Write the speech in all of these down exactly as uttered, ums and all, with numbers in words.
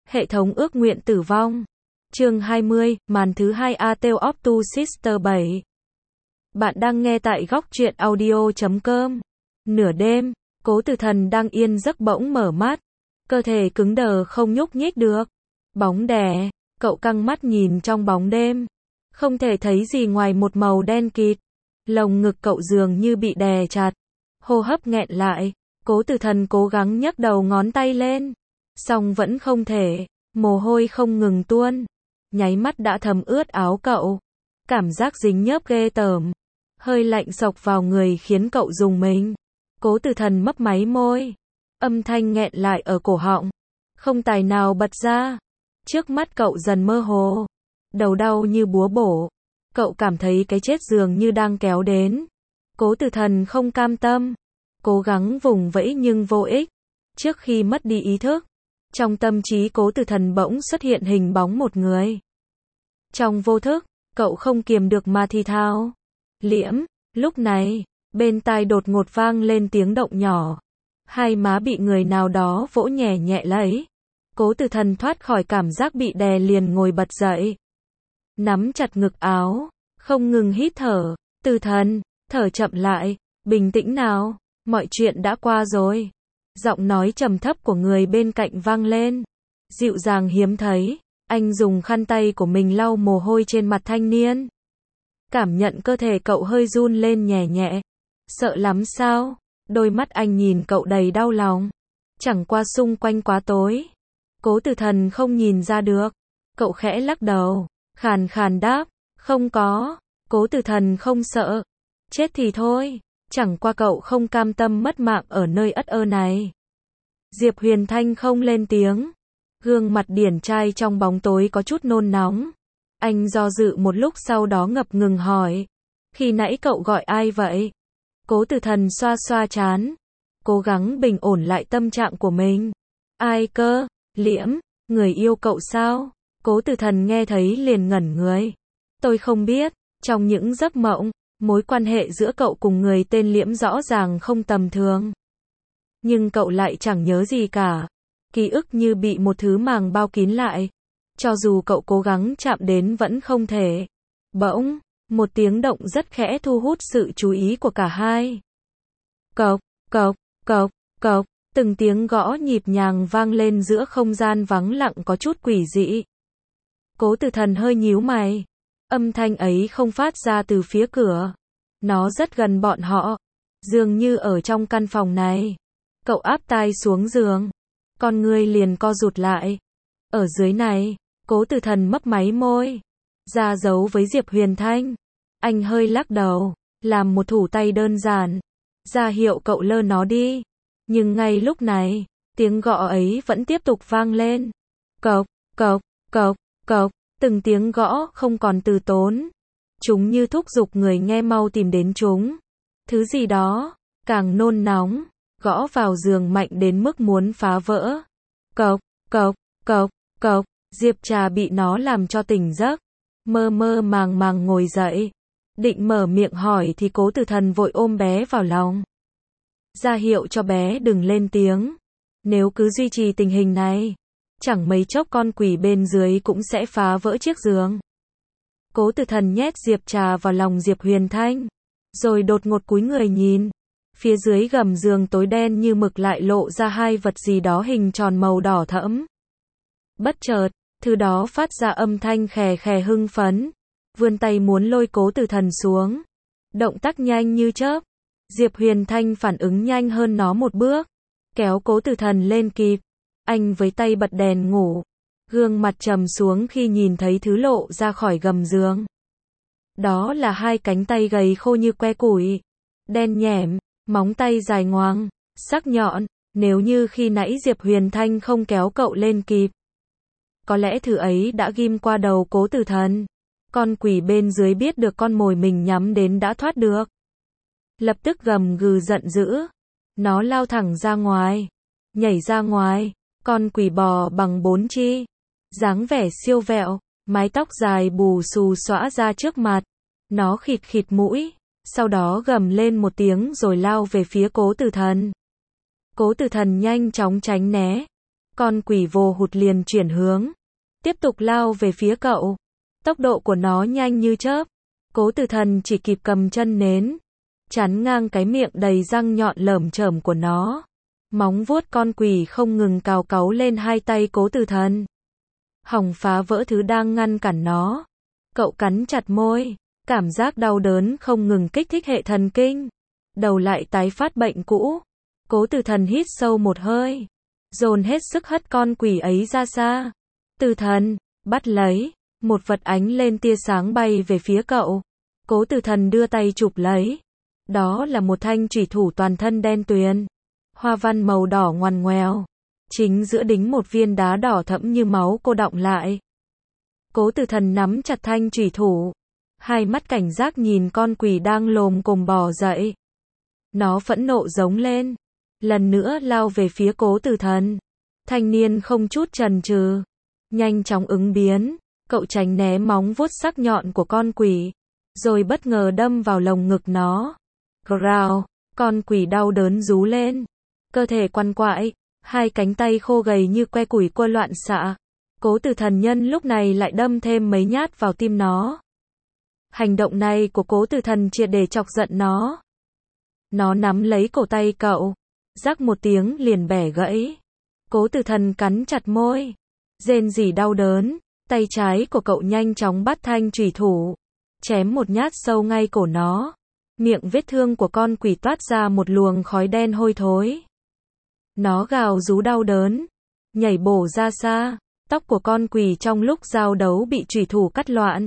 Hệ thống ước nguyện tử vong. Chương hai mươi, màn thứ hai A Tale of Two Sisters bảy. Bạn đang nghe tại góc truyện audio chấm com. Nửa đêm, Cố Tử Thần đang yên giấc bỗng mở mắt. Cơ thể cứng đờ không nhúc nhích được. Bóng đè, cậu căng mắt nhìn trong bóng đêm. Không thể thấy gì ngoài một màu đen kịt. Lồng ngực cậu dường như bị đè chặt. Hô hấp nghẹn lại. Cố Tử Thần cố gắng nhấc đầu ngón tay lên. Song vẫn không thể. Mồ hôi không ngừng tuôn. Nháy mắt đã thấm ướt áo cậu. Cảm giác dính nhớp ghê tởm. Hơi lạnh xộc vào người khiến cậu rùng mình. Cố Tử Thần mấp máy môi. Âm thanh nghẹn lại ở cổ họng. Không tài nào bật ra. Trước mắt cậu dần mơ hồ. Đầu đau như búa bổ. Cậu cảm thấy cái chết dường như đang kéo đến. Cố Tử Thần không cam tâm. Cố gắng vùng vẫy nhưng vô ích. Trước khi mất đi ý thức, trong tâm trí Cố Tử Thần bỗng xuất hiện hình bóng một người. Trong vô thức, cậu không kiềm được mà thì thào. Liễm. Lúc này, bên tai đột ngột vang lên tiếng động nhỏ. Hai má bị người nào đó vỗ nhẹ nhẹ lấy. Cố Tử Thần thoát khỏi cảm giác bị đè liền ngồi bật dậy. Nắm chặt ngực áo, không ngừng hít thở. Tử Thần, thở chậm lại, bình tĩnh nào, mọi chuyện đã qua rồi. Giọng nói trầm thấp của người bên cạnh vang lên. Dịu dàng hiếm thấy, anh dùng khăn tay của mình lau mồ hôi trên mặt thanh niên. Cảm nhận cơ thể cậu hơi run lên nhẹ nhẹ. Sợ lắm sao? Đôi mắt anh nhìn cậu đầy đau lòng. Chẳng qua xung quanh quá tối. Cố Tử Thần không nhìn ra được. Cậu khẽ lắc đầu, khàn khàn đáp, không có. Cố Tử Thần không sợ. Chết thì thôi. Chẳng qua cậu không cam tâm mất mạng ở nơi ất ơ này. Diệp Huyền Thanh không lên tiếng. Gương mặt điển trai trong bóng tối có chút nôn nóng. Anh do dự một lúc sau đó ngập ngừng hỏi. Khi nãy cậu gọi ai vậy? Cố Tử Thần xoa xoa trán. Cố gắng bình ổn lại tâm trạng của mình. Ai cơ? Liễm, người yêu cậu sao? Cố Tử Thần nghe thấy liền ngẩn người. Tôi không biết, trong những giấc mộng, mối quan hệ giữa cậu cùng người tên Liễm rõ ràng không tầm thường. Nhưng cậu lại chẳng nhớ gì cả. Ký ức như bị một thứ màng bao kín lại. Cho dù cậu cố gắng chạm đến vẫn không thể. Bỗng, một tiếng động rất khẽ thu hút sự chú ý của cả hai. Cộc, cộc, cộc, cộc, từng tiếng gõ nhịp nhàng vang lên giữa không gian vắng lặng có chút quỷ dị. Cố Tử Thần hơi nhíu mày. Âm thanh ấy không phát ra từ phía cửa. Nó rất gần bọn họ. Dường như ở trong căn phòng này. Cậu áp tai xuống giường. Con người liền co rụt lại. Ở dưới này, Cố Tử Thần mấp máy môi. Ra dấu với Diệp Huyền Thanh. Anh hơi lắc đầu, làm một thủ tay đơn giản. Ra hiệu cậu lơ nó đi. Nhưng ngay lúc này, tiếng gõ ấy vẫn tiếp tục vang lên. Cộc, cộc, cộc, cộc. Từng tiếng gõ không còn từ tốn. Chúng như thúc giục người nghe mau tìm đến chúng. Thứ gì đó, càng nôn nóng, gõ vào giường mạnh đến mức muốn phá vỡ. Cộc, cộc, cộc, cộc. Diệp Trà bị nó làm cho tỉnh giấc. Mơ mơ màng màng ngồi dậy. Định mở miệng hỏi thì Cố Tử Thần vội ôm bé vào lòng. Ra hiệu cho bé đừng lên tiếng. Nếu cứ duy trì tình hình này, chẳng mấy chốc con quỷ bên dưới cũng sẽ phá vỡ chiếc giường. Cố Tử Thần nhét Diệp Trà vào lòng Diệp Huyền Thanh. Rồi đột ngột cúi người nhìn. Phía dưới gầm giường tối đen như mực lại lộ ra hai vật gì đó hình tròn màu đỏ thẫm. Bất chợt, thứ đó phát ra âm thanh khè khè hưng phấn. Vươn tay muốn lôi Cố Tử Thần xuống. Động tác nhanh như chớp. Diệp Huyền Thanh phản ứng nhanh hơn nó một bước. Kéo Cố Tử Thần lên kịp. Anh với tay bật đèn ngủ. Gương mặt trầm xuống khi nhìn thấy thứ lộ ra khỏi gầm giường. Đó là hai cánh tay gầy khô như que củi. Đen nhẻm, móng tay dài ngoằng, sắc nhọn. Nếu như khi nãy Diệp Huyền Thanh không kéo cậu lên kịp, có lẽ thứ ấy đã ghim qua đầu Cố Tử Thần. Con quỷ bên dưới biết được con mồi mình nhắm đến đã thoát được. Lập tức gầm gừ giận dữ. Nó lao thẳng ra ngoài. Nhảy ra ngoài. Con quỷ bò bằng bốn chi. Dáng vẻ siêu vẹo. Mái tóc dài bù xù xõa ra trước mặt. Nó khịt khịt mũi. Sau đó gầm lên một tiếng rồi lao về phía Cố Tử Thần. Cố Tử Thần nhanh chóng tránh né. Con quỷ vồ hụt liền chuyển hướng, tiếp tục lao về phía cậu. Tốc độ của nó nhanh như chớp. Cố Tử Thần chỉ kịp cầm chân nến, chắn ngang cái miệng đầy răng nhọn lởm chởm của nó. Móng vuốt con quỷ không ngừng cào cáu lên hai tay Cố Tử Thần, hòng phá vỡ thứ đang ngăn cản nó. Cậu cắn chặt môi, cảm giác đau đớn không ngừng kích thích hệ thần kinh. Đầu lại tái phát bệnh cũ. Cố Tử Thần hít sâu một hơi, dồn hết sức hất con quỷ ấy ra xa. Tử Thần, bắt lấy. Một vật ánh lên tia sáng bay về phía cậu. Cố Tử Thần đưa tay chụp lấy. Đó là một thanh chủy thủ toàn thân đen tuyền, hoa văn màu đỏ ngoằn ngoèo, chính giữa đính một viên đá đỏ thẫm như máu cô đọng lại. Cố Tử Thần nắm chặt thanh chủy thủ, hai mắt cảnh giác nhìn con quỷ đang lồm cồm bò dậy. Nó phẫn nộ giống lên, lần nữa lao về phía Cố Tử Thần. Thanh niên không chút chần chừ, nhanh chóng ứng biến. Cậu tránh né móng vuốt sắc nhọn của con quỷ, rồi bất ngờ đâm vào lồng ngực nó. Growl, con quỷ đau đớn rú lên, cơ thể quằn quại, hai cánh tay khô gầy như que củi cua loạn xạ. Cố Tử Thần nhân lúc này lại đâm thêm mấy nhát vào tim nó. Hành động này của Cố Tử Thần triệt để chọc giận nó. Nó nắm lấy cổ tay cậu, rắc một tiếng liền bẻ gãy. Cố Tử Thần cắn chặt môi, rên rỉ đau đớn. Tay trái của cậu nhanh chóng bắt thanh chủy thủ, chém một nhát sâu ngay cổ nó. Miệng vết thương của con quỷ toát ra một luồng khói đen hôi thối. Nó gào rú đau đớn, nhảy bổ ra xa. Tóc của con quỷ trong lúc giao đấu bị chủy thủ cắt loạn,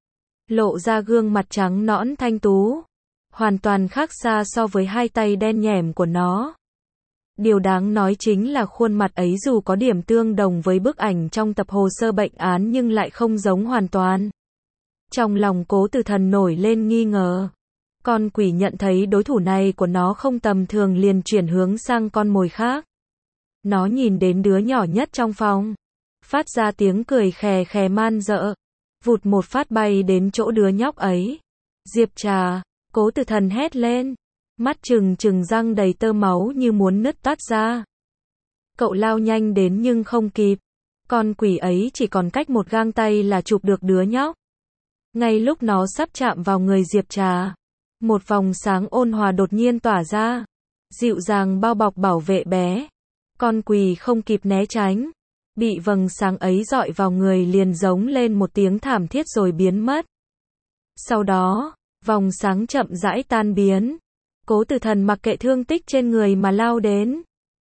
lộ ra gương mặt trắng nõn thanh tú, hoàn toàn khác xa so với hai tay đen nhẻm của nó. Điều đáng nói chính là khuôn mặt ấy dù có điểm tương đồng với bức ảnh trong tập hồ sơ bệnh án nhưng lại không giống hoàn toàn. Trong lòng Cố Tử Thần nổi lên nghi ngờ. Con quỷ nhận thấy đối thủ này của nó không tầm thường liền chuyển hướng sang con mồi khác. Nó nhìn đến đứa nhỏ nhất trong phòng, phát ra tiếng cười khè khè man dợ, vụt một phát bay đến chỗ đứa nhóc ấy. Diệp Trà, Cố Tử Thần hét lên, mắt trừng trừng răng đầy tơ máu như muốn nứt toát ra. Cậu lao nhanh đến nhưng không kịp. Con quỷ ấy chỉ còn cách một gang tay là chụp được đứa nhóc. Ngay lúc nó sắp chạm vào người Diệp Trà, một vòng sáng ôn hòa đột nhiên tỏa ra, dịu dàng bao bọc bảo vệ bé. Con quỷ không kịp né tránh, bị vầng sáng ấy dọi vào người liền giống lên một tiếng thảm thiết rồi biến mất. Sau đó, vòng sáng chậm rãi tan biến. Cố Tử Thần mặc kệ thương tích trên người mà lao đến,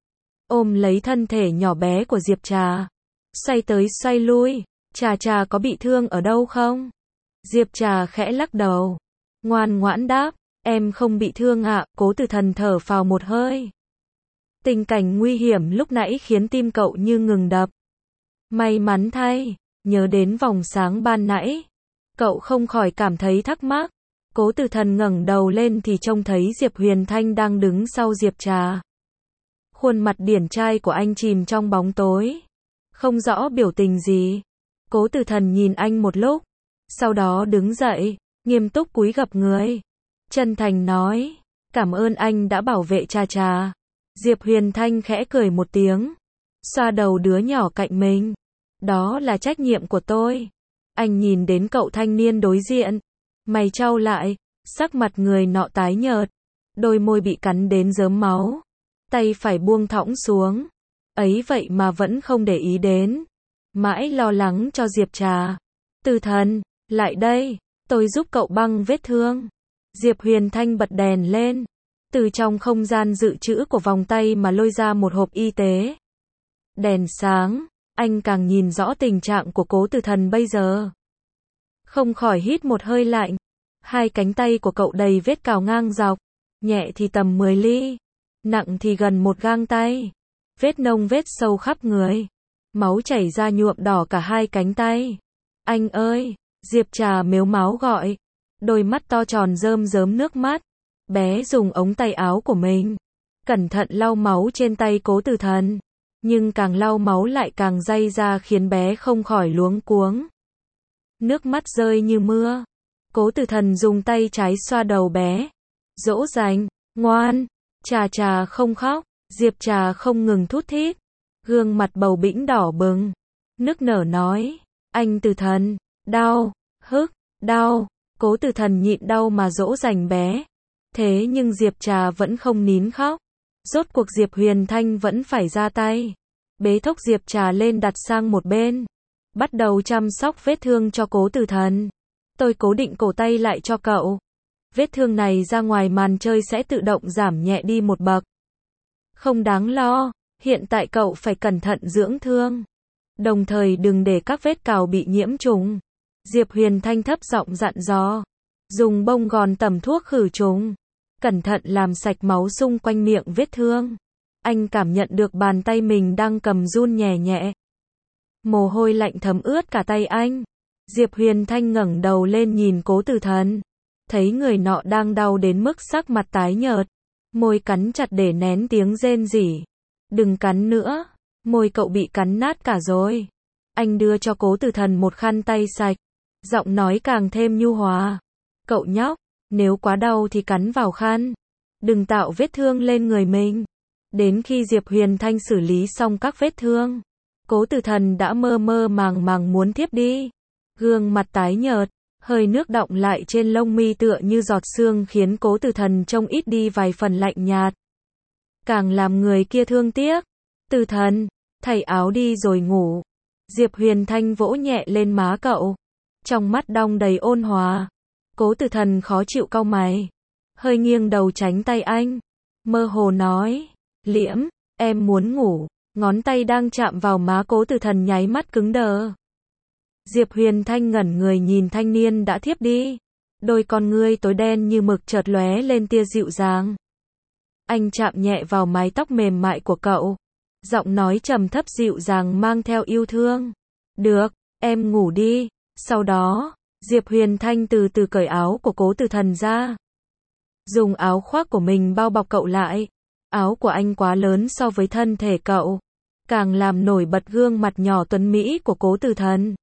ôm lấy thân thể nhỏ bé của Diệp Trà, xoay tới xoay lui. Trà Trà có bị thương ở đâu không? Diệp Trà khẽ lắc đầu, ngoan ngoãn đáp, em không bị thương ạ. Cố Tử Thần thở phào một hơi. Tình cảnh nguy hiểm lúc nãy khiến tim cậu như ngừng đập. May mắn thay, nhớ đến vòng sáng ban nãy, cậu không khỏi cảm thấy thắc mắc. Cố Tử Thần ngẩng đầu lên thì trông thấy Diệp Huyền Thanh đang đứng sau Diệp Trà. Khuôn mặt điển trai của anh chìm trong bóng tối, không rõ biểu tình gì. Cố Tử Thần nhìn anh một lúc, sau đó đứng dậy, nghiêm túc cúi gập người, chân thành nói, cảm ơn anh đã bảo vệ Trà Trà. Diệp Huyền Thanh khẽ cười một tiếng, xoa đầu đứa nhỏ cạnh mình. Đó là trách nhiệm của tôi. Anh nhìn đến cậu thanh niên đối diện, mày chau lại, sắc mặt người nọ tái nhợt, đôi môi bị cắn đến rớm máu, tay phải buông thõng xuống. Ấy vậy mà vẫn không để ý đến, mãi lo lắng cho Diệp Trà. Tử Thần, lại đây, tôi giúp cậu băng vết thương. Diệp Huyền Thanh bật đèn lên, từ trong không gian dự trữ của vòng tay mà lôi ra một hộp y tế. Đèn sáng, anh càng nhìn rõ tình trạng của Cố Tử Thần bây giờ. Không khỏi hít một hơi lạnh. Hai cánh tay của cậu đầy vết cào ngang dọc, nhẹ thì tầm mười ly, nặng thì gần một gang tay. Vết nông vết sâu khắp người, máu chảy ra nhuộm đỏ cả hai cánh tay. Anh ơi, Diệp Trà mếu máo gọi, đôi mắt to tròn rơm rớm nước mắt. Bé dùng ống tay áo của mình, cẩn thận lau máu trên tay Cố Tử Thần, nhưng càng lau máu lại càng day ra khiến bé không khỏi luống cuống. Nước mắt rơi như mưa. Cố Tử Thần dùng tay trái xoa đầu bé, dỗ dành, ngoan, Trà Trà không khóc. Diệp Trà không ngừng thút thít, gương mặt bầu bĩnh đỏ bừng, nức nở nói, anh Từ Thần, đau, hức, đau, Cố Từ Thần nhịn đau mà dỗ dành bé. Thế nhưng Diệp Trà vẫn không nín khóc. Rốt cuộc Diệp Huyền Thanh vẫn phải ra tay. Bế thốc Diệp Trà lên đặt sang một bên. Bắt đầu chăm sóc vết thương cho Cố Từ Thần. Tôi cố định cổ tay lại cho cậu. Vết thương này ra ngoài màn chơi sẽ tự động giảm nhẹ đi một bậc. Không đáng lo, hiện tại cậu phải cẩn thận dưỡng thương. Đồng thời đừng để các vết cào bị nhiễm trùng. Diệp Huyền Thanh thấp giọng dặn dò. Dùng bông gòn tẩm thuốc khử trùng. Cẩn thận làm sạch máu xung quanh miệng vết thương. Anh cảm nhận được bàn tay mình đang cầm run nhẹ nhẹ. Mồ hôi lạnh thấm ướt cả tay anh. Diệp Huyền Thanh ngẩng đầu lên nhìn Cố Từ Thần. Thấy người nọ đang đau đến mức sắc mặt tái nhợt. Môi cắn chặt để nén tiếng rên rỉ. Đừng cắn nữa. Môi cậu bị cắn nát cả rồi. Anh đưa cho Cố Từ Thần một khăn tay sạch. Giọng nói càng thêm nhu hòa. Cậu nhóc, nếu quá đau thì cắn vào khăn. Đừng tạo vết thương lên người mình. Đến khi Diệp Huyền Thanh xử lý xong các vết thương, Cố Từ Thần đã mơ mơ màng màng muốn thiếp đi. Gương mặt tái nhợt, hơi nước đọng lại trên lông mi tựa như giọt sương khiến Cố Từ Thần trông ít đi vài phần lạnh nhạt. Càng làm người kia thương tiếc. Từ Thần, thay áo đi rồi ngủ. Diệp Huyền Thanh vỗ nhẹ lên má cậu. Trong mắt đong đầy ôn hòa. Cố Từ Thần khó chịu cau mày. Hơi nghiêng đầu tránh tay anh. Mơ hồ nói. Liễm, em muốn ngủ. Ngón tay đang chạm vào má Cố Từ Thần nháy mắt cứng đờ. Diệp Huyền Thanh ngẩn người nhìn thanh niên đã thiếp đi. Đôi con ngươi tối đen như mực chợt lóe lên tia dịu dàng. Anh chạm nhẹ vào mái tóc mềm mại của cậu. Giọng nói trầm thấp dịu dàng mang theo yêu thương. Được, em ngủ đi. Sau đó, Diệp Huyền Thanh từ từ cởi áo của Cố Từ Thần ra. Dùng áo khoác của mình bao bọc cậu lại. Áo của anh quá lớn so với thân thể cậu. Càng làm nổi bật gương mặt nhỏ tuấn mỹ của Cố Từ Thần.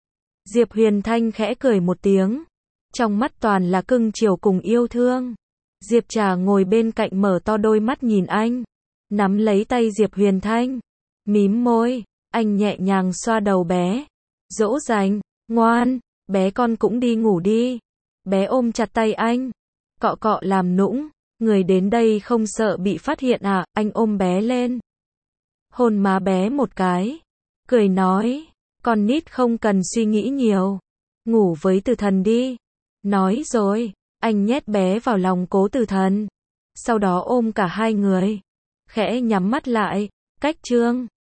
Diệp Huyền Thanh khẽ cười một tiếng. Trong mắt toàn là cưng chiều cùng yêu thương. Diệp Trà ngồi bên cạnh mở to đôi mắt nhìn anh. Nắm lấy tay Diệp Huyền Thanh. Mím môi, anh nhẹ nhàng xoa đầu bé. Dỗ dành, ngoan, bé con cũng đi ngủ đi. Bé ôm chặt tay anh. Cọ cọ làm nũng. Người đến đây không sợ bị phát hiện à, anh ôm bé lên. Hôn má bé một cái. Cười nói, con nít không cần suy nghĩ nhiều. Ngủ với Từ Thần đi. Nói rồi, anh nhét bé vào lòng Cố Từ Thần. Sau đó ôm cả hai người. Khẽ nhắm mắt lại, cách chương.